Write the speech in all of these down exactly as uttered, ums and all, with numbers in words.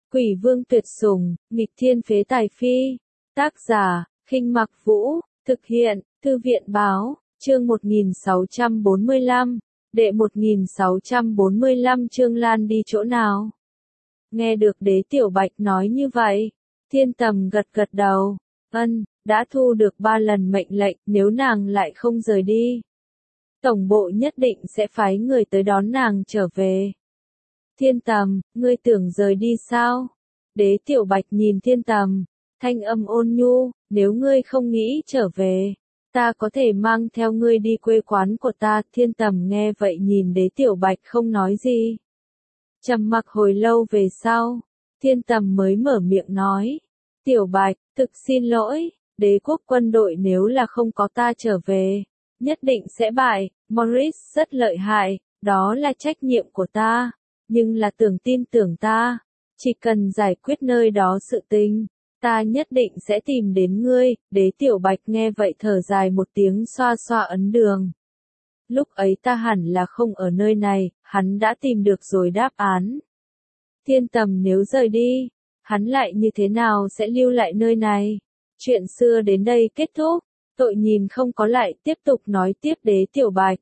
Quỷ vương tuyệt sủng, nghịch thiên phế tài phi. Tác giả, Khinh Mặc Vũ, thực hiện, Thư viện báo, chương một nghìn sáu trăm bốn mươi lăm, đệ một nghìn sáu trăm bốn mươi lăm Trương Lan đi chỗ nào? Nghe được Đế Tiểu Bạch nói như vậy, Thiên Tầm gật gật đầu, ân, đã thu được ba lần mệnh lệnh, nếu nàng lại không rời đi, tổng bộ nhất định sẽ phái người tới đón nàng trở về. Thiên Tầm, ngươi tưởng rời đi sao? Đế Tiểu Bạch nhìn Thiên Tầm, thanh âm ôn nhu, nếu ngươi không nghĩ trở về, ta có thể mang theo ngươi đi quê quán của ta. Thiên Tầm nghe vậy nhìn Đế Tiểu Bạch không nói gì. Trầm mặc hồi lâu về sau, Thiên Tầm mới mở miệng nói, Tiểu Bạch, thực xin lỗi, đế quốc quân đội nếu là không có ta trở về, nhất định sẽ bại. Morris rất lợi hại, đó là trách nhiệm của ta, nhưng là tưởng tin tưởng ta, chỉ cần giải quyết nơi đó sự tình, ta nhất định sẽ tìm đến ngươi. Đế Tiểu Bạch nghe vậy thở dài một tiếng, xoa xoa ấn đường. Lúc ấy ta hẳn là không ở nơi này, hắn đã tìm được rồi đáp án. Thiên Tầm nếu rời đi, hắn lại như thế nào sẽ lưu lại nơi này? Chuyện xưa đến đây kết thúc, tội nhìn không có lại tiếp tục nói tiếp. Đế Tiểu Bạch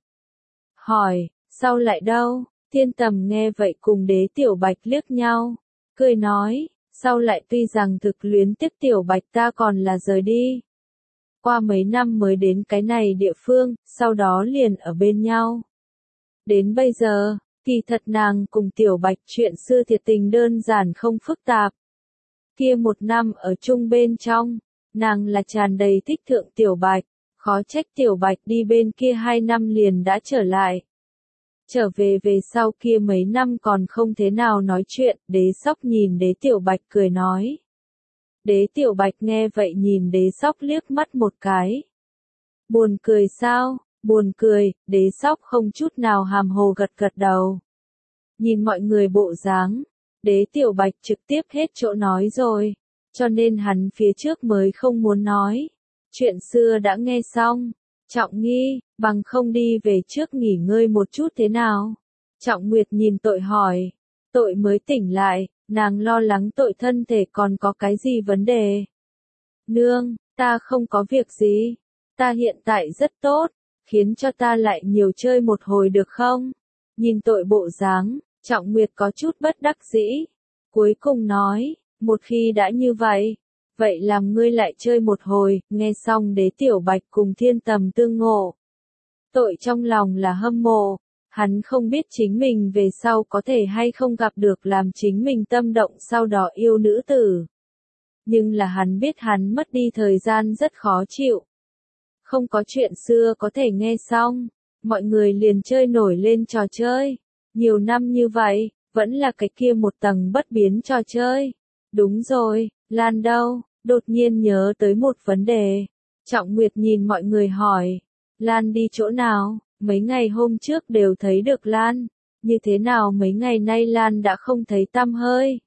hỏi, sao lại đâu? Thiên Tầm nghe vậy cùng Đế Tiểu Bạch liếc nhau, cười nói, sau lại tuy rằng thực luyến tiếc Tiểu Bạch ta còn là rời đi. Qua mấy năm mới đến cái này địa phương, sau đó liền ở bên nhau. Đến bây giờ, kỳ thật nàng cùng Tiểu Bạch chuyện xưa thiệt tình đơn giản không phức tạp. Kia một năm ở chung bên trong, nàng là tràn đầy thích thượng Tiểu Bạch, khó trách Tiểu Bạch đi bên kia hai năm liền đã trở lại. Trở về về sau kia mấy năm còn không thế nào nói chuyện. Đế Sóc nhìn Đế Tiểu Bạch cười nói. Đế Tiểu Bạch nghe vậy nhìn Đế Sóc liếc mắt một cái. Buồn cười sao? Buồn cười. Đế Sóc không chút nào hàm hồ gật gật đầu. Nhìn mọi người bộ dáng, Đế Tiểu Bạch trực tiếp hết chỗ nói rồi, cho nên hắn phía trước mới không muốn nói. Chuyện xưa đã nghe xong. Trọng Nghi, bằng không đi về trước nghỉ ngơi một chút thế nào? Trọng Nguyệt nhìn Tội hỏi. Tội mới tỉnh lại, nàng lo lắng Tội thân thể còn có cái gì vấn đề. Nương, ta không có việc gì. Ta hiện tại rất tốt, khiến cho ta lại nhiều chơi một hồi được không? Nhìn Tội bộ dáng, Trọng Nguyệt có chút bất đắc dĩ. Cuối cùng nói, một khi đã như vậy, vậy làm ngươi lại chơi một hồi. Nghe xong Đế Tiểu Bạch cùng Thiên Tầm tương ngộ. Tội trong lòng là hâm mộ, hắn không biết chính mình về sau có thể hay không gặp được làm chính mình tâm động sau đó yêu nữ tử. Nhưng là hắn biết hắn mất đi thời gian rất khó chịu. Không có chuyện xưa có thể nghe xong, mọi người liền chơi nổi lên trò chơi. Nhiều năm như vậy, vẫn là cái kia một tầng bất biến trò chơi. Đúng rồi, Lan đâu? Đột nhiên nhớ tới một vấn đề. Trọng Nguyệt nhìn mọi người hỏi, Lan đi chỗ nào? Mấy ngày hôm trước đều thấy được Lan, như thế nào mấy ngày nay Lan đã không thấy tăm hơi?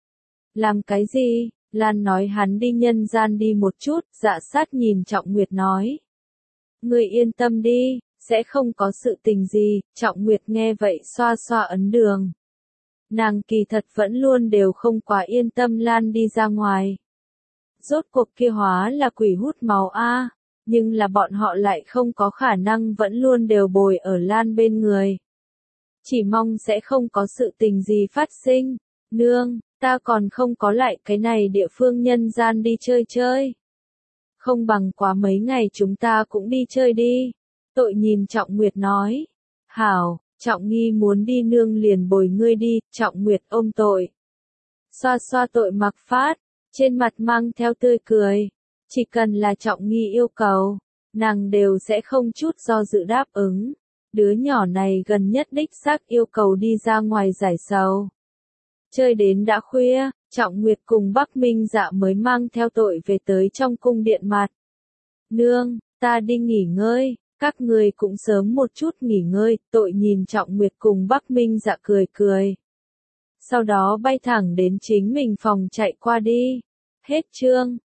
Làm cái gì? Lan nói hắn đi nhân gian đi một chút. Dạ Sát nhìn Trọng Nguyệt nói, ngươi yên tâm đi, sẽ không có sự tình gì. Trọng Nguyệt nghe vậy xoa xoa ấn đường. Nàng kỳ thật vẫn luôn đều không quá yên tâm Lan đi ra ngoài. Rốt cuộc kia hóa là quỷ hút máu a, nhưng là bọn họ lại không có khả năng vẫn luôn đều bồi ở Lan bên người. Chỉ mong sẽ không có sự tình gì phát sinh. Nương, ta còn không có lại cái này địa phương nhân gian đi chơi chơi. Không bằng quá mấy ngày chúng ta cũng đi chơi đi. Tội nhìn Trọng Nguyệt nói. Hảo, Trọng Nghi muốn đi nương liền bồi ngươi đi. Trọng Nguyệt ôm Tội. Xoa xoa Tội mặc phát. Trên mặt mang theo tươi cười, chỉ cần là Trọng Nghi yêu cầu, nàng đều sẽ không chút do dự đáp ứng. Đứa nhỏ này gần nhất đích xác yêu cầu đi ra ngoài giải sầu. Chơi đến đã khuya, Trọng Nguyệt cùng Bắc Minh Dạ mới mang theo Tội về tới trong cung điện mặt. Nương, ta đi nghỉ ngơi, các người cũng sớm một chút nghỉ ngơi. Tội nhìn Trọng Nguyệt cùng Bắc Minh Dạ cười cười. Sau đó bay thẳng đến chính mình phòng chạy qua đi. Hết chương.